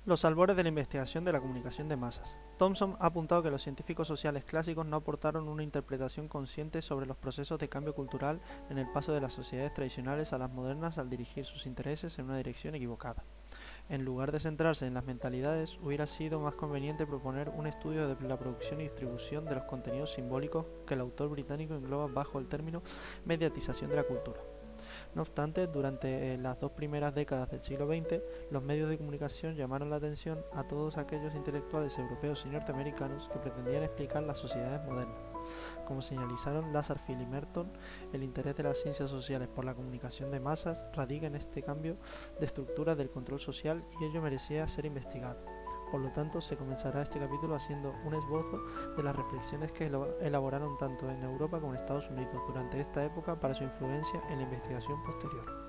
Los albores de la investigación de la comunicación de masas. Thomson ha apuntado que los científicos sociales clásicos no aportaron una interpretación consciente sobre los procesos de cambio cultural en el paso de las sociedades tradicionales a las modernas al dirigir sus intereses en una dirección equivocada. En lugar de centrarse en las mentalidades, hubiera sido más conveniente proponer un estudio de la producción y distribución de los contenidos simbólicos que el autor británico engloba bajo el término mediatización de la cultura. No obstante, durante las dos primeras décadas del siglo XX, los medios de comunicación llamaron la atención a todos aquellos intelectuales europeos y norteamericanos que pretendían explicar las sociedades modernas. Como señalizaron Lasarfield y Merton, el interés de las ciencias sociales por la comunicación de masas radica en este cambio de estructuras del control social y ello merecía ser investigado. Por lo tanto, se comenzará este capítulo haciendo un esbozo de las reflexiones que elaboraron tanto en Europa como en Estados Unidos durante esta época para su influencia en la investigación posterior.